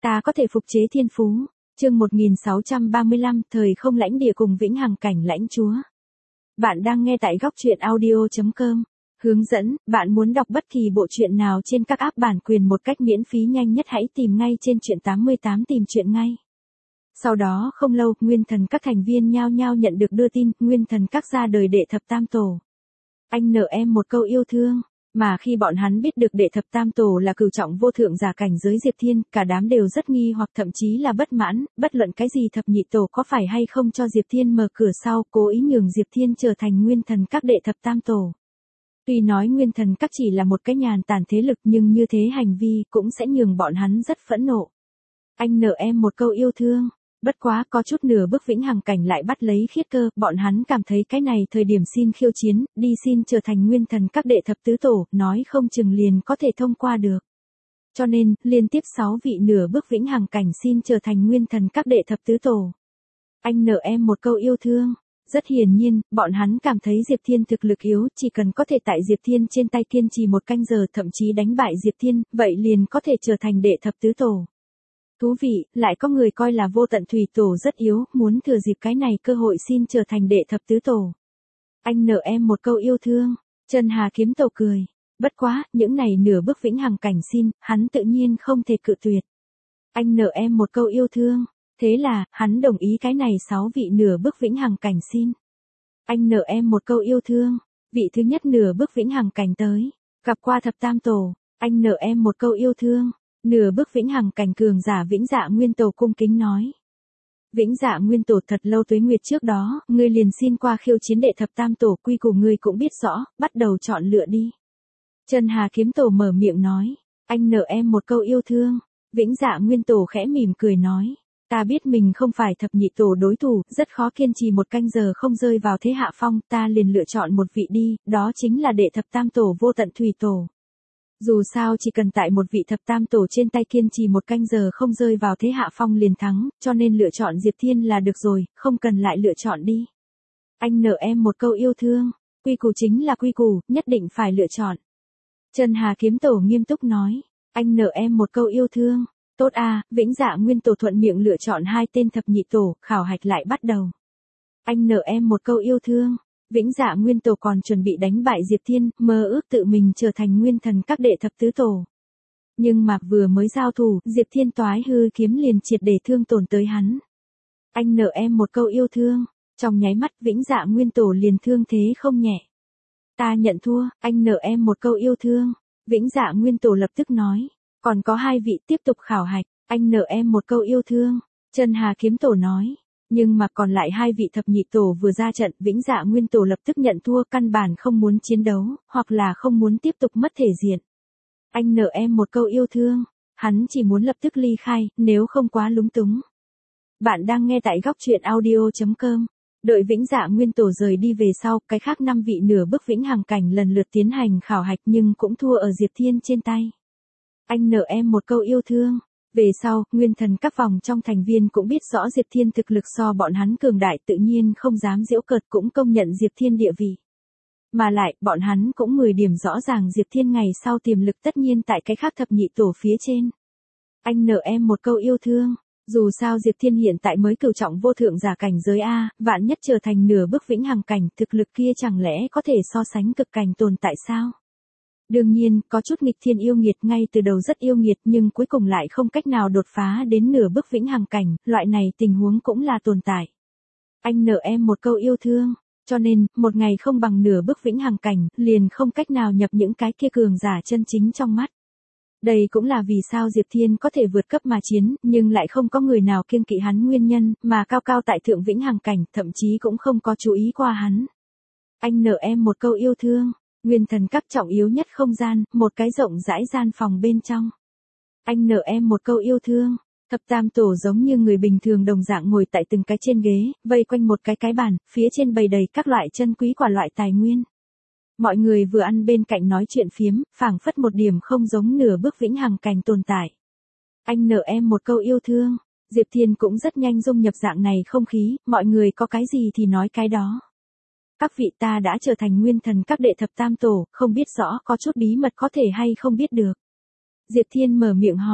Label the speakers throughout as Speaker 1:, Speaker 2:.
Speaker 1: Ta có thể phục chế thiên phú. Chương 1635, thời không lãnh địa cùng vĩnh hằng cảnh lãnh chúa. Bạn đang nghe tại góc truyện audio.com. Hướng dẫn, bạn muốn đọc bất kỳ bộ truyện nào trên các app bản quyền một cách miễn phí nhanh nhất hãy tìm ngay trên truyện 88 tìm truyện ngay. Sau đó không lâu, nguyên thần các thành viên nhao nhao nhận được đưa tin, nguyên thần các ra đời đệ thập tam tổ. Anh nợ em một câu yêu thương. Mà khi bọn hắn biết được đệ thập tam tổ là cửu trọng vô thượng giả cảnh giới Diệp Thiên, cả đám đều rất nghi hoặc thậm chí là bất mãn, bất luận cái gì thập nhị tổ có phải hay không cho Diệp Thiên mở cửa sau, cố ý nhường Diệp Thiên trở thành nguyên thần các đệ thập tam tổ. Tuy nói nguyên thần các chỉ là một cái nhàn tản thế lực nhưng như thế hành vi cũng sẽ nhường bọn hắn rất phẫn nộ. Anh nợ em một câu yêu thương. Bất quá có chút nửa bước vĩnh hằng cảnh lại bắt lấy khiết cơ, bọn hắn cảm thấy cái này thời điểm xin khiêu chiến, đi xin trở thành nguyên thần các đệ thập tứ tổ, nói không chừng liền có thể thông qua được. Cho nên, liên tiếp 6 vị nửa bước vĩnh hằng cảnh xin trở thành nguyên thần các đệ thập tứ tổ. Anh nợ em một câu yêu thương. Rất hiển nhiên, bọn hắn cảm thấy Diệp Thiên thực lực yếu, chỉ cần có thể tại Diệp Thiên trên tay kiên trì một canh giờ thậm chí đánh bại Diệp Thiên, vậy liền có thể trở thành đệ thập tứ tổ. Thú vị, lại có người coi là vô tận thủy tổ rất yếu, muốn thừa dịp cái này cơ hội xin trở thành đệ thập tứ tổ. Anh nợ em một câu yêu thương. Chân Hà kiếm tổ cười. Bất quá, những này nửa bước vĩnh hằng cảnh xin, hắn tự nhiên không thể cự tuyệt. Anh nợ em một câu yêu thương. Thế là, hắn đồng ý cái này 6 vị nửa bước vĩnh hằng cảnh xin. Anh nợ em một câu yêu thương. Vị thứ nhất nửa bước vĩnh hằng cảnh tới. Gặp qua thập tam tổ. Anh nợ em một câu yêu thương. Nửa bước vĩnh hằng cảnh cường giả Vĩnh Dạ Nguyên Tổ cung kính nói. Vĩnh Dạ Nguyên Tổ thật lâu tuế nguyệt trước đó, ngươi liền xin qua khiêu chiến đệ thập tam tổ, quy củ ngươi cũng biết rõ, bắt đầu chọn lựa đi. Chân Hà kiếm tổ mở miệng nói. Anh nợ em một câu yêu thương. Vĩnh Dạ Nguyên Tổ khẽ mỉm cười nói. Ta biết mình không phải thập nhị tổ đối thủ, rất khó kiên trì một canh giờ không rơi vào thế hạ phong, ta liền lựa chọn một vị đi, đó chính là đệ thập tam tổ vô tận thủy tổ. Dù sao chỉ cần tại một vị thập tam tổ trên tay kiên trì một canh giờ không rơi vào thế hạ phong liền thắng, cho nên lựa chọn Diệp Thiên là được rồi, không cần lại lựa chọn đi. Anh nợ em một câu yêu thương. Quy củ chính là quy củ, nhất định phải lựa chọn. Chân Hà kiếm tổ nghiêm túc nói. Anh nợ em một câu yêu thương. Tốt à, Vĩnh Dạ Nguyên Tổ thuận miệng lựa chọn 2 tên thập nhị tổ, khảo hạch lại bắt đầu. Anh nợ em một câu yêu thương. Vĩnh Dạ Nguyên Tổ còn chuẩn bị đánh bại Diệp Thiên, mơ ước tự mình trở thành nguyên thần các đệ thập tứ tổ. Nhưng mà vừa mới giao thủ, Diệp Thiên toái hư kiếm liền triệt để thương tổn tới hắn. Anh nợ em một câu yêu thương. Trong nháy mắt Vĩnh Dạ Nguyên Tổ liền thương thế không nhẹ. Ta nhận thua, anh nợ em một câu yêu thương. Vĩnh Dạ Nguyên Tổ lập tức nói. Còn có 2 vị tiếp tục khảo hạch, anh nợ em một câu yêu thương. Chân Hà kiếm tổ nói. Nhưng mà còn lại 2 vị thập nhị tổ vừa ra trận, Vĩnh Dạ Nguyên Tổ lập tức nhận thua, căn bản không muốn chiến đấu, hoặc là không muốn tiếp tục mất thể diện. Anh nợ em một câu yêu thương. Hắn chỉ muốn lập tức ly khai, nếu không quá lúng túng. Bạn đang nghe tại góc truyện audio.com. Đợi Vĩnh Dạ Nguyên Tổ rời đi về sau, cái khác 5 vị nửa bước vĩnh hằng cảnh lần lượt tiến hành khảo hạch nhưng cũng thua ở Diệp Thiên trên tay. Anh nợ em một câu yêu thương. Về sau, nguyên thần các vòng trong thành viên cũng biết rõ Diệp Thiên thực lực so bọn hắn cường đại, tự nhiên không dám giễu cợt, cũng công nhận Diệp Thiên địa vị. Mà lại, bọn hắn cũng 10 điểm rõ ràng Diệp Thiên ngày sau tiềm lực tất nhiên tại cái khác thập nhị tổ phía trên. Anh nợ em một câu yêu thương. Dù sao Diệp Thiên hiện tại mới cửu trọng vô thượng giả cảnh giới A, vạn nhất trở thành nửa bước vĩnh hằng cảnh, thực lực kia chẳng lẽ có thể so sánh cực cảnh tồn tại sao? Đương nhiên, có chút nghịch thiên yêu nghiệt ngay từ đầu rất yêu nghiệt nhưng cuối cùng lại không cách nào đột phá đến nửa bước vĩnh hằng cảnh, loại này tình huống cũng là tồn tại. Anh nợ em một câu yêu thương. Cho nên, một ngày không bằng nửa bước vĩnh hằng cảnh, liền không cách nào nhập những cái kia cường giả chân chính trong mắt. Đây cũng là vì sao Diệp Thiên có thể vượt cấp mà chiến, nhưng lại không có người nào kiêng kỵ hắn nguyên nhân, mà cao cao tại thượng vĩnh hằng cảnh, thậm chí cũng không có chú ý qua hắn. Anh nợ em một câu yêu thương. Nguyên thần các trọng yếu nhất không gian, một cái rộng rãi gian phòng bên trong. Anh nợ em một câu yêu thương. Thập tam tổ giống như người bình thường đồng dạng ngồi tại từng cái trên ghế, vây quanh một cái bàn, phía trên bày đầy các loại chân quý quả loại tài nguyên. Mọi người vừa ăn bên cạnh nói chuyện phiếm, phảng phất một điểm không giống nửa bước vĩnh hằng cảnh tồn tại. Anh nợ em một câu yêu thương. Diệp Thiên cũng rất nhanh dung nhập dạng này không khí, mọi người có cái gì thì nói cái đó. Các vị, ta đã trở thành nguyên thần các đệ thập tam tổ, không biết rõ có chút bí mật có thể hay không biết được. Diệp Thiên mở miệng hỏi.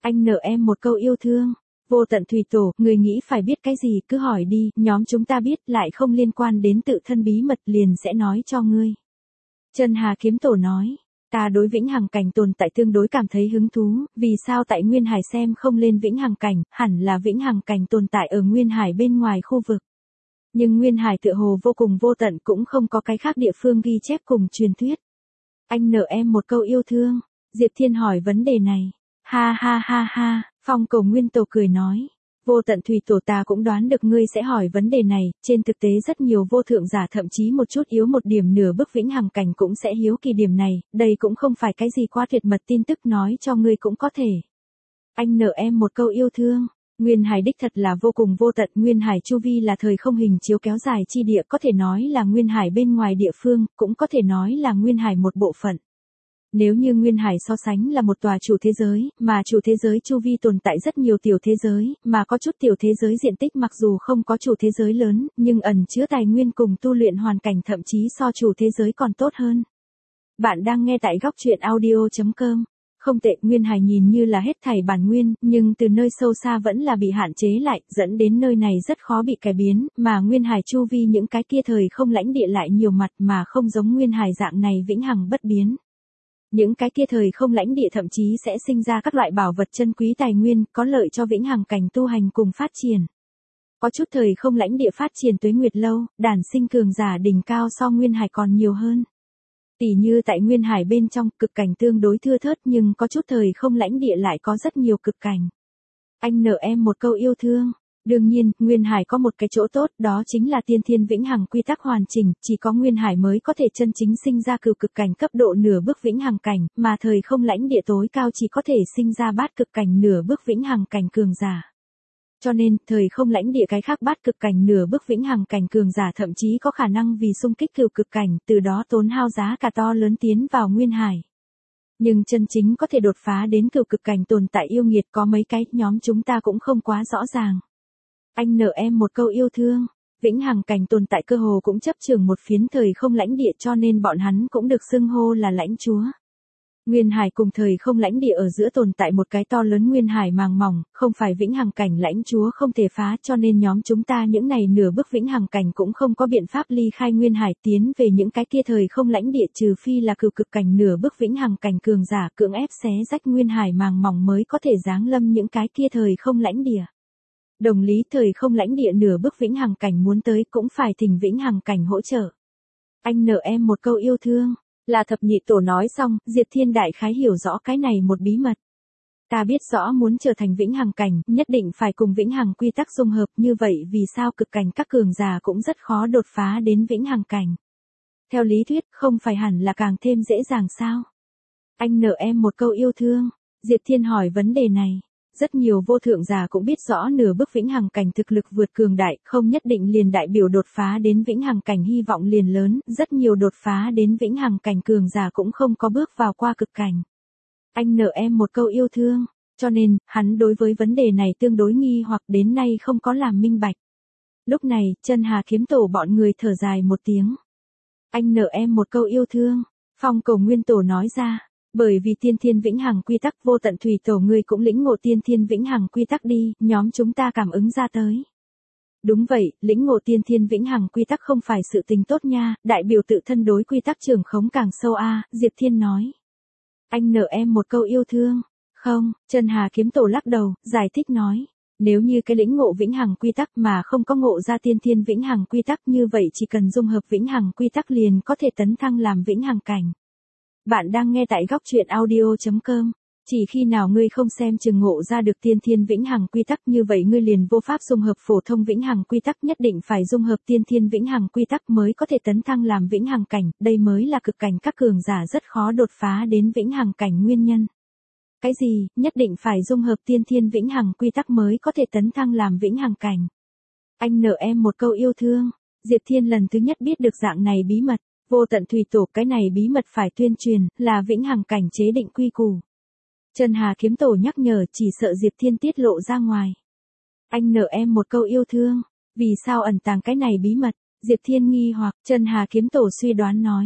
Speaker 1: Anh nợ em một câu yêu thương. Vô tận thủy tổ, người nghĩ phải biết cái gì cứ hỏi đi, nhóm chúng ta biết lại không liên quan đến tự thân bí mật liền sẽ nói cho ngươi. Chân Hà kiếm tổ nói, ta đối vĩnh hằng cảnh tồn tại tương đối cảm thấy hứng thú, vì sao tại Nguyên Hải xem không lên vĩnh hằng cảnh, hẳn là vĩnh hằng cảnh tồn tại ở Nguyên Hải bên ngoài khu vực. Nhưng Nguyên Hải tựa hồ vô cùng vô tận cũng không có cái khác địa phương ghi chép cùng truyền thuyết. Anh nợ em một câu yêu thương. Diệp Thiên hỏi vấn đề này. Ha ha ha ha, Phong Cầu Nguyên Tổ cười nói. Vô tận thủy tổ ta cũng đoán được ngươi sẽ hỏi vấn đề này, trên thực tế rất nhiều vô thượng giả thậm chí một chút yếu một điểm nửa bước vĩnh hằng cảnh cũng sẽ hiếu kỳ điểm này, đây cũng không phải cái gì quá tuyệt mật tin tức nói cho ngươi cũng có thể. Anh nợ em một câu yêu thương. Nguyên Hải đích thật là vô cùng vô tận, Nguyên Hải chu vi là thời không hình chiếu kéo dài chi địa, có thể nói là Nguyên Hải bên ngoài địa phương, cũng có thể nói là Nguyên Hải một bộ phận. Nếu như Nguyên Hải so sánh là một tòa chủ thế giới, mà chủ thế giới chu vi tồn tại rất nhiều tiểu thế giới, mà có chút tiểu thế giới diện tích mặc dù không có chủ thế giới lớn, nhưng ẩn chứa tài nguyên cùng tu luyện hoàn cảnh thậm chí so chủ thế giới còn tốt hơn. Bạn đang nghe tại góc truyện audio.com. Không tệ, Nguyên Hải nhìn như là hết thảy bản nguyên, nhưng từ nơi sâu xa vẫn là bị hạn chế lại, dẫn đến nơi này rất khó bị cải biến, mà Nguyên Hải chu vi những cái kia thời không lãnh địa lại nhiều mặt mà không giống Nguyên Hải dạng này vĩnh hằng bất biến. Những cái kia thời không lãnh địa thậm chí sẽ sinh ra các loại bảo vật chân quý tài nguyên, có lợi cho vĩnh hằng cảnh tu hành cùng phát triển. Có chút thời không lãnh địa phát triển tuế nguyệt lâu, đản sinh cường giả đỉnh cao so Nguyên Hải còn nhiều hơn. Tỷ như tại Nguyên Hải bên trong, cực cảnh tương đối thưa thớt nhưng có chút thời không lãnh địa lại có rất nhiều cực cảnh. Anh nợ em một câu yêu thương. Đương nhiên, Nguyên Hải có một cái chỗ tốt, đó chính là tiên thiên vĩnh hằng quy tắc hoàn chỉnh, chỉ có Nguyên Hải mới có thể chân chính sinh ra cửu cực cảnh cấp độ nửa bước vĩnh hằng cảnh, mà thời không lãnh địa tối cao chỉ có thể sinh ra bát cực cảnh nửa bước vĩnh hằng cảnh cường giả. Cho nên, thời không lãnh địa cái khác bát cực cảnh nửa bước vĩnh hằng cảnh cường giả thậm chí có khả năng vì xung kích cửu cực cảnh, từ đó tốn hao giá cả to lớn tiến vào Nguyên Hải. Nhưng chân chính có thể đột phá đến cửu cực cảnh tồn tại yêu nghiệt có mấy cái, nhóm chúng ta cũng không quá rõ ràng. Anh nợ em một câu yêu thương. Vĩnh hằng cảnh tồn tại cơ hồ cũng chấp chưởng một phiến thời không lãnh địa cho nên bọn hắn cũng được xưng hô là lãnh chúa. Nguyên Hải cùng thời không lãnh địa ở giữa tồn tại một cái to lớn Nguyên Hải màng mỏng, không phải vĩnh hằng cảnh lãnh chúa không thể phá cho nên nhóm chúng ta những này nửa bước vĩnh hằng cảnh cũng không có biện pháp ly khai Nguyên Hải tiến về những cái kia thời không lãnh địa trừ phi là cửu cực cảnh nửa bước vĩnh hằng cảnh cường giả cưỡng ép xé rách Nguyên Hải màng mỏng mới có thể giáng lâm những cái kia thời không lãnh địa. Đồng lý thời không lãnh địa nửa bước vĩnh hằng cảnh muốn tới cũng phải thỉnh vĩnh hằng cảnh hỗ trợ. Anh nợ em một câu yêu thương. Là thập nhị tổ nói xong, Diệp Thiên đại khái hiểu rõ cái này một bí mật. Ta biết rõ muốn trở thành vĩnh hằng cảnh, nhất định phải cùng vĩnh hằng quy tắc dung hợp, như vậy vì sao cực cảnh các cường giả cũng rất khó đột phá đến vĩnh hằng cảnh. Theo lý thuyết, không phải hẳn là càng thêm dễ dàng sao? Anh nợ em một câu yêu thương. Diệp Thiên hỏi vấn đề này. Rất nhiều vô thượng giả cũng biết rõ nửa bước vĩnh hằng cảnh thực lực vượt cường đại, không nhất định liền đại biểu đột phá đến vĩnh hằng cảnh hy vọng liền lớn, rất nhiều đột phá đến vĩnh hằng cảnh cường giả cũng không có bước vào qua cực cảnh. Anh nợ em một câu yêu thương, cho nên, hắn đối với vấn đề này tương đối nghi hoặc đến nay không có làm minh bạch. Lúc này, Chân Hà kiếm tổ bọn người thở dài một tiếng. Anh nợ em một câu yêu thương, Phong Cầu Nguyên Tổ nói ra. Bởi vì tiên thiên vĩnh hằng quy tắc vô tận thủy tổ ngươi cũng lĩnh ngộ tiên thiên vĩnh hằng quy tắc đi, nhóm chúng ta cảm ứng ra tới. Đúng vậy, lĩnh ngộ tiên thiên vĩnh hằng quy tắc không phải sự tình tốt nha, đại biểu tự thân đối quy tắc trường khống càng sâu a, Diệp Thiên nói. Anh nợ em một câu yêu thương. Không, Chân Hà kiếm tổ lắc đầu, giải thích nói. Nếu như cái lĩnh ngộ vĩnh hằng quy tắc mà không có ngộ ra tiên thiên vĩnh hằng quy tắc như vậy chỉ cần dung hợp vĩnh hằng quy tắc liền có thể tấn thăng làm vĩnh hằng cảnh. Bạn đang nghe tại góc truyện audio.com. Chỉ khi nào ngươi không xem chừng ngộ ra được tiên thiên vĩnh hằng quy tắc như vậy ngươi liền vô pháp dung hợp phổ thông vĩnh hằng quy tắc, nhất định phải dung hợp tiên thiên vĩnh hằng quy tắc mới có thể tấn thăng làm vĩnh hằng cảnh, đây mới là cực cảnh các cường giả rất khó đột phá đến vĩnh hằng cảnh nguyên nhân. Cái gì, nhất định phải dung hợp tiên thiên vĩnh hằng quy tắc mới có thể tấn thăng làm vĩnh hằng cảnh. Anh nợ em một câu yêu thương. Diệp Thiên lần thứ nhất biết được dạng này bí mật. Vô tận thủy tổ cái này bí mật phải tuyên truyền, là vĩnh hằng cảnh chế định quy củ. Chân Hà kiếm tổ nhắc nhở chỉ sợ Diệp Thiên tiết lộ ra ngoài. Anh nợ em một câu yêu thương, vì sao ẩn tàng cái này bí mật? Diệp Thiên nghi hoặc, Chân Hà kiếm tổ suy đoán nói.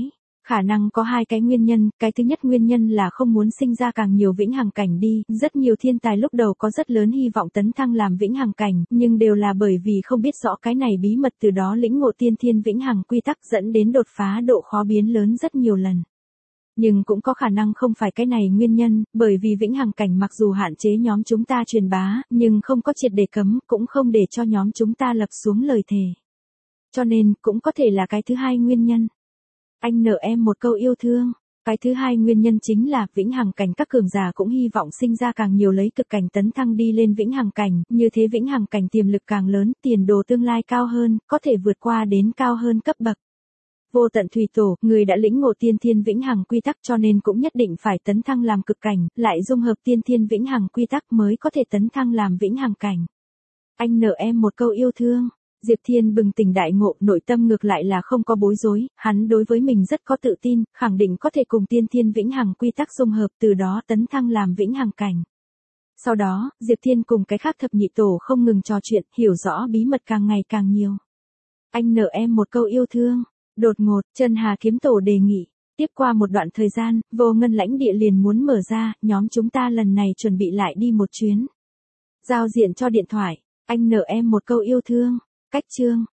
Speaker 1: Khả năng có hai cái nguyên nhân, cái thứ nhất nguyên nhân là không muốn sinh ra càng nhiều vĩnh hằng cảnh đi, rất nhiều thiên tài lúc đầu có rất lớn hy vọng tấn thăng làm vĩnh hằng cảnh, nhưng đều là bởi vì không biết rõ cái này bí mật từ đó lĩnh ngộ tiên thiên vĩnh hằng quy tắc dẫn đến đột phá độ khó biến lớn rất nhiều lần. Nhưng cũng có khả năng không phải cái này nguyên nhân, bởi vì vĩnh hằng cảnh mặc dù hạn chế nhóm chúng ta truyền bá, nhưng không có triệt để cấm, cũng không để cho nhóm chúng ta lập xuống lời thề. Cho nên, cũng có thể là cái thứ hai nguyên nhân. Anh nợ em một câu yêu thương. Cái thứ hai nguyên nhân chính là vĩnh hằng cảnh các cường giả cũng hy vọng sinh ra càng nhiều lấy cực cảnh tấn thăng đi lên vĩnh hằng cảnh, như thế vĩnh hằng cảnh tiềm lực càng lớn, tiền đồ tương lai cao hơn, có thể vượt qua đến cao hơn cấp bậc. Vô tận thủy tổ, người đã lĩnh ngộ tiên thiên vĩnh hằng quy tắc cho nên cũng nhất định phải tấn thăng làm cực cảnh, lại dung hợp tiên thiên vĩnh hằng quy tắc mới có thể tấn thăng làm vĩnh hằng cảnh. Anh nợ em một câu yêu thương. Diệp Thiên bừng tỉnh đại ngộ, nội tâm ngược lại là không có bối rối, hắn đối với mình rất có tự tin, khẳng định có thể cùng tiên thiên vĩnh hằng quy tắc dung hợp từ đó tấn thăng làm vĩnh hằng cảnh. Sau đó, Diệp Thiên cùng cái khác thập nhị tổ không ngừng trò chuyện, hiểu rõ bí mật càng ngày càng nhiều. Anh nợ em một câu yêu thương. Đột ngột, Chân Hà kiếm tổ đề nghị. Tiếp qua một đoạn thời gian, vô ngân lãnh địa liền muốn mở ra, nhóm chúng ta lần này chuẩn bị lại đi một chuyến. Giao diện cho điện thoại. Anh nợ em một câu yêu thương. Cách chương.